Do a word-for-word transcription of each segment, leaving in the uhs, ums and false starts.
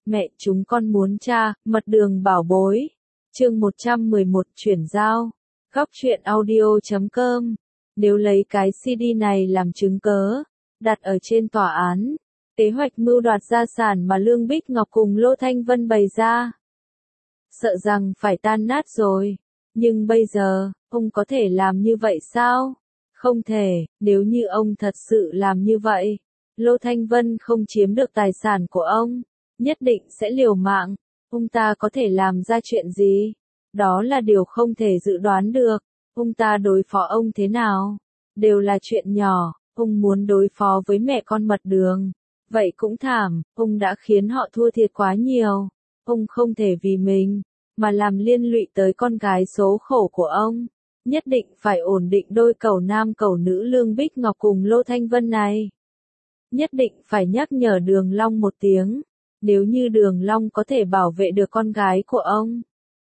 Mẹ chúng con muốn tra, mật đường bảo bối. Chương một trăm mười một chuyển giao. Góc truyện audio chấm com. Nếu lấy cái xê đê này làm chứng cớ, đặt ở trên tòa án, kế hoạch mưu đoạt gia sản mà Lương Bích Ngọc cùng Lô Thanh Vân bày ra, sợ rằng phải tan nát rồi. Nhưng bây giờ, ông có thể làm như vậy sao? Không thể, nếu như ông thật sự làm như vậy, Lô Thanh Vân không chiếm được tài sản của ông, nhất định sẽ liều mạng. Ông ta có thể làm ra chuyện gì? Đó là điều không thể dự đoán được. Ông ta đối phó ông thế nào? Đều là chuyện nhỏ. Ông muốn đối phó với mẹ con Mật Đường, vậy cũng thảm, ông đã khiến họ thua thiệt quá nhiều. Ông không thể vì mình mà làm liên lụy tới con gái số khổ của ông. Nhất định phải ổn định đôi cẩu nam cẩu nữ Lương Bích Ngọc cùng Lô Thanh Vân này. Nhất định phải nhắc nhở Đường Long một tiếng. Nếu như Đường Long có thể bảo vệ được con gái của ông,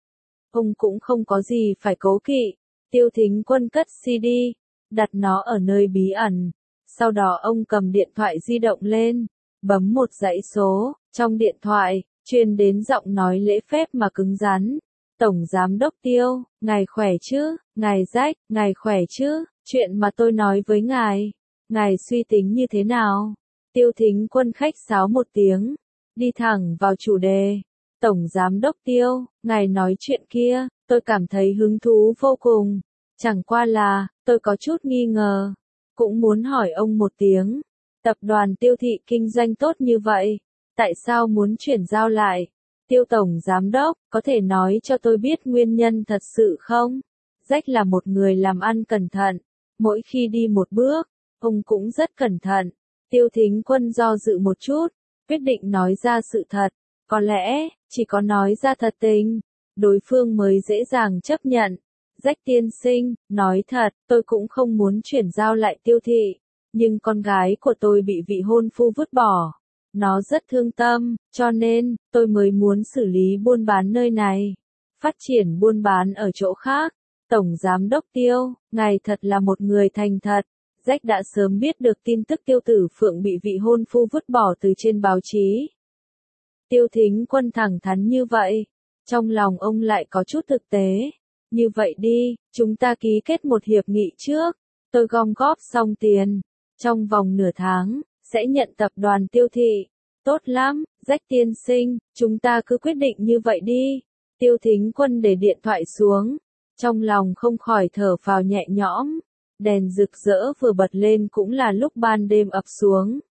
ông cũng không có gì phải cố kỵ. Tiêu Thính Quân cất xê đê, đặt nó ở nơi bí ẩn. Sau đó ông cầm điện thoại di động lên, bấm một dãy số. Trong điện thoại, truyền đến giọng nói lễ phép mà cứng rắn. Tổng Giám đốc Tiêu, ngài khỏe chứ? Ngài Jack, ngài khỏe chứ? Chuyện mà tôi nói với ngài, ngài suy tính như thế nào? Tiêu Thính Quân khách sáo một tiếng, đi thẳng vào chủ đề. Tổng Giám đốc Tiêu, ngài nói chuyện kia, tôi cảm thấy hứng thú vô cùng. Chẳng qua là, tôi có chút nghi ngờ. Cũng muốn hỏi ông một tiếng. Tập đoàn Tiêu thị kinh doanh tốt như vậy, tại sao muốn chuyển giao lại? Tiêu Tổng Giám đốc, có thể nói cho tôi biết nguyên nhân thật sự không? Jack là một người làm ăn cẩn thận. Mỗi khi đi một bước, ông cũng rất cẩn thận. Tiêu Thính Quân do dự một chút, quyết định nói ra sự thật. Có lẽ, chỉ có nói ra thật tình, đối phương mới dễ dàng chấp nhận. Jack tiên sinh, nói thật, tôi cũng không muốn chuyển giao lại Tiêu thị. Nhưng con gái của tôi bị vị hôn phu vứt bỏ. Nó rất thương tâm, cho nên, tôi mới muốn xử lý buôn bán nơi này. Phát triển buôn bán ở chỗ khác. Tổng Giám đốc Tiêu, ngài thật là một người thành thật. Jack đã sớm biết được tin tức Tiêu Tử Phượng bị vị hôn phu vứt bỏ từ trên báo chí. Tiêu Thính Quân thẳng thắn như vậy. Trong lòng ông lại có chút thực tế. Như vậy đi, chúng ta ký kết một hiệp nghị trước. Tôi gom góp xong tiền. Trong vòng nửa tháng, sẽ nhận tập đoàn Tiêu thị. Tốt lắm, Jack tiên sinh, chúng ta cứ quyết định như vậy đi. Tiêu Thính Quân để điện thoại xuống. Trong lòng không khỏi thở phào nhẹ nhõm. Đèn rực rỡ vừa bật lên cũng là lúc ban đêm ập xuống.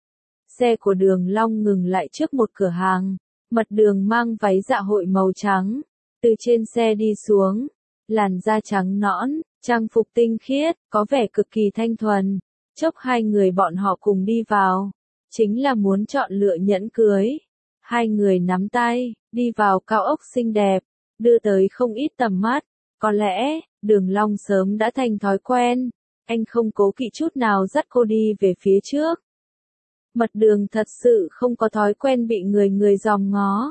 Xe của Đường Long ngừng lại trước một cửa hàng. Mật Đường mang váy dạ hội màu trắng. Từ trên xe đi xuống. Làn da trắng nõn, trang phục tinh khiết, có vẻ cực kỳ thanh thuần. Chốc hai người bọn họ cùng đi vào. Chính là muốn chọn lựa nhẫn cưới. Hai người nắm tay, đi vào cao ốc xinh đẹp. Đưa tới không ít tầm mắt. Có lẽ, Đường Long sớm đã thành thói quen. Anh không cố kỵ chút nào dắt cô đi về phía trước. Mật Đường thật sự không có thói quen bị người người dòm ngó.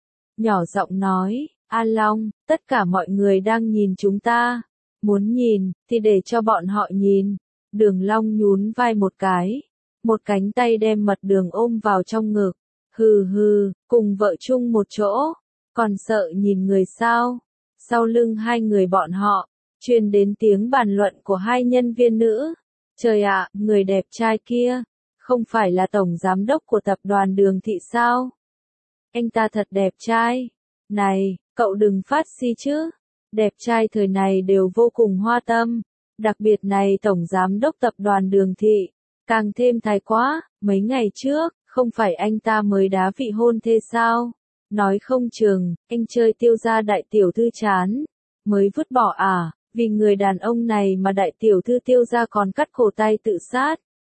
Nhỏ giọng nói, A Long, tất cả mọi người đang nhìn chúng ta. Muốn nhìn, thì để cho bọn họ nhìn. Đường Long nhún vai một cái. Một cánh tay đem Mật Đường ôm vào trong ngực. Hừ hừ, cùng vợ chung một chỗ. Còn sợ nhìn người sao? Sau lưng hai người bọn họ, truyền đến tiếng bàn luận của hai nhân viên nữ. Trời ạ, người đẹp trai kia, không phải là tổng giám đốc của tập đoàn Đường thị sao? Anh ta thật đẹp trai. Này, cậu đừng phát si chứ. Đẹp trai thời này đều vô cùng hoa tâm. Đặc biệt này tổng giám đốc tập đoàn Đường thị, càng thêm thái quá. Mấy ngày trước, không phải anh ta mới đá vị hôn thê sao? Nói không chừng, anh chơi Tiêu gia đại tiểu thư chán, mới vứt bỏ à, vì người đàn ông này mà đại tiểu thư Tiêu gia còn cắt cổ tay tự sát.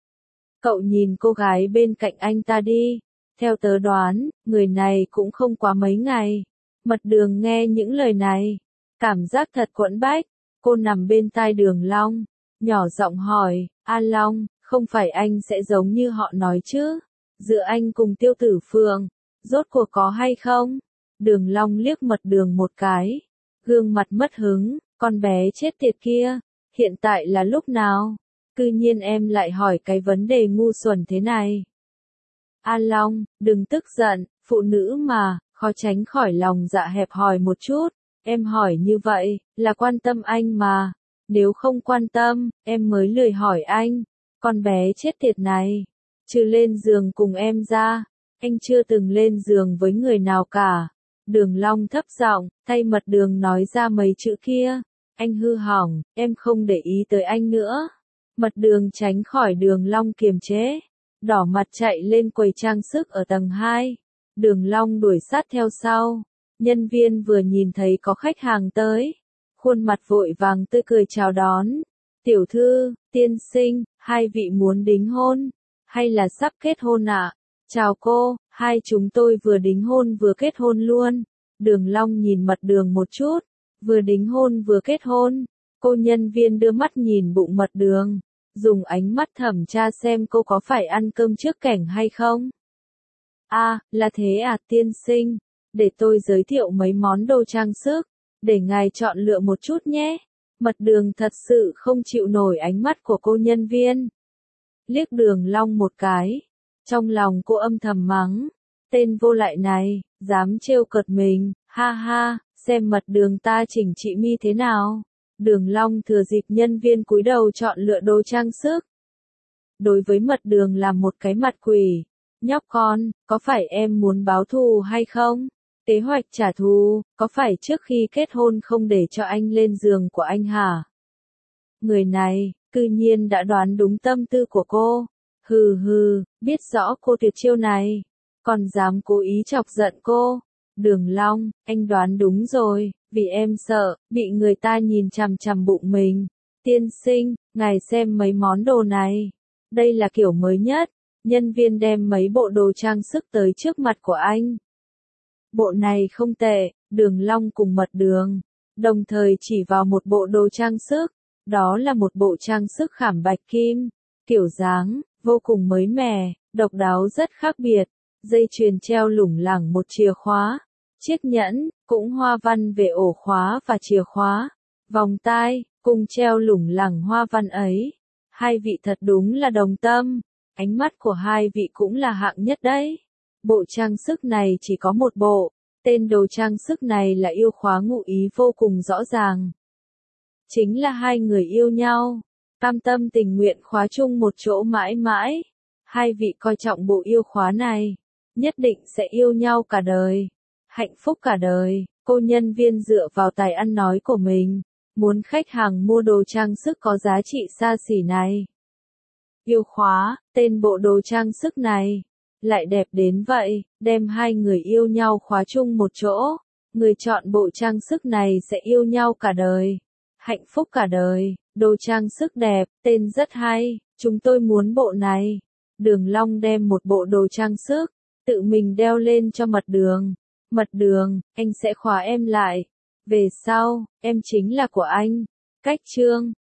Cậu nhìn cô gái bên cạnh anh ta đi, theo tớ đoán, người này cũng không quá mấy ngày. Mật Đường nghe những lời này, cảm giác thật quẫn bách, cô nằm bên tai Đường Long, nhỏ giọng hỏi, A Long, không phải anh sẽ giống như họ nói chứ, giữa anh cùng Tiêu Tử Phượng. Rốt cuộc có hay không? Đường Long liếc Mật Đường một cái. Gương mặt mất hứng, con bé chết tiệt kia. Hiện tại là lúc nào? Cư nhiên em lại hỏi cái vấn đề ngu xuẩn thế này. A Long, đừng tức giận, Phụ nữ mà, khó tránh khỏi lòng dạ hẹp hòi một chút. Em hỏi như vậy, là quan tâm anh mà. Nếu không quan tâm, em mới lười hỏi anh. Con bé chết tiệt này. Trừ lên giường cùng em ra, anh chưa từng lên giường với người nào cả. Đường Long thấp giọng, thay Mật Đường nói ra mấy chữ kia. Anh hư hỏng, em không để ý tới anh nữa. Mật Đường tránh khỏi Đường Long kiềm chế. Đỏ mặt chạy lên quầy trang sức ở tầng hai. Đường Long đuổi sát theo sau. Nhân viên vừa nhìn thấy có khách hàng tới. Khuôn mặt vội vàng tươi cười chào đón. Tiểu thư, tiên sinh, hai vị muốn đính hôn? Hay là sắp kết hôn ạ? À? Chào cô, hai chúng tôi vừa đính hôn vừa kết hôn luôn. Đường Long nhìn Mật Đường một chút. Vừa đính hôn vừa kết hôn. Cô nhân viên đưa mắt nhìn bụng Mật Đường. Dùng ánh mắt thẩm tra xem cô có phải ăn cơm trước cảnh hay không. À, là thế à tiên sinh. Để tôi giới thiệu mấy món đồ trang sức. Để ngài chọn lựa một chút nhé. Mật Đường thật sự không chịu nổi ánh mắt của cô nhân viên. Liếc Đường Long một cái. Trong lòng cô âm thầm mắng. Tên vô lại này, dám trêu cợt mình, ha ha, xem Mật Đường ta chỉnh trị mi thế nào. Đường Long thừa dịp nhân viên cúi đầu chọn lựa đồ trang sức. Đối với Mật Đường là một cái mặt quỷ. Nhóc con, có phải em muốn báo thù hay không? Kế hoạch trả thù, có phải trước khi kết hôn không để cho anh lên giường của anh hả? Người này, cư nhiên đã đoán đúng tâm tư của cô. Hừ hừ, biết rõ cô tuyệt chiêu này. Còn dám cố ý chọc giận cô. Đường Long, anh đoán đúng rồi, vì em sợ, bị người ta nhìn chằm chằm bụng mình. Tiên sinh, ngài xem mấy món đồ này. Đây là kiểu mới nhất. Nhân viên đem mấy bộ đồ trang sức tới trước mặt của anh. Bộ này không tệ, Đường Long cùng Mật Đường. Đồng thời chỉ vào một bộ đồ trang sức. Đó là một bộ trang sức khảm bạch kim. Kiểu dáng, vô cùng mới mẻ, độc đáo rất khác biệt. Dây chuyền treo lủng lẳng một chìa khóa. Chiếc nhẫn, cũng hoa văn về ổ khóa và chìa khóa. Vòng tai, cùng treo lủng lẳng hoa văn ấy. Hai vị thật đúng là đồng tâm. Ánh mắt của hai vị cũng là hạng nhất đấy. Bộ trang sức này chỉ có một bộ. Tên đồ trang sức này là yêu khóa ngụ ý vô cùng rõ ràng. Chính là hai người yêu nhau. Cam tâm tình nguyện khóa chung một chỗ mãi mãi. Hai vị coi trọng bộ yêu khóa này. Nhất định sẽ yêu nhau cả đời. Hạnh phúc cả đời. Cô nhân viên dựa vào tài ăn nói của mình. Muốn khách hàng mua đồ trang sức có giá trị xa xỉ này. Yêu khóa, tên bộ đồ trang sức này. Lại đẹp đến vậy, đem hai người yêu nhau khóa chung một chỗ. Người chọn bộ trang sức này sẽ yêu nhau cả đời. Hạnh phúc cả đời, đồ trang sức đẹp, tên rất hay, chúng tôi muốn bộ này. Đường Long đem một bộ đồ trang sức, tự mình đeo lên cho Mật Đường. Mật Đường, anh sẽ khóa em lại. Về sau, em chính là của anh. Cách chương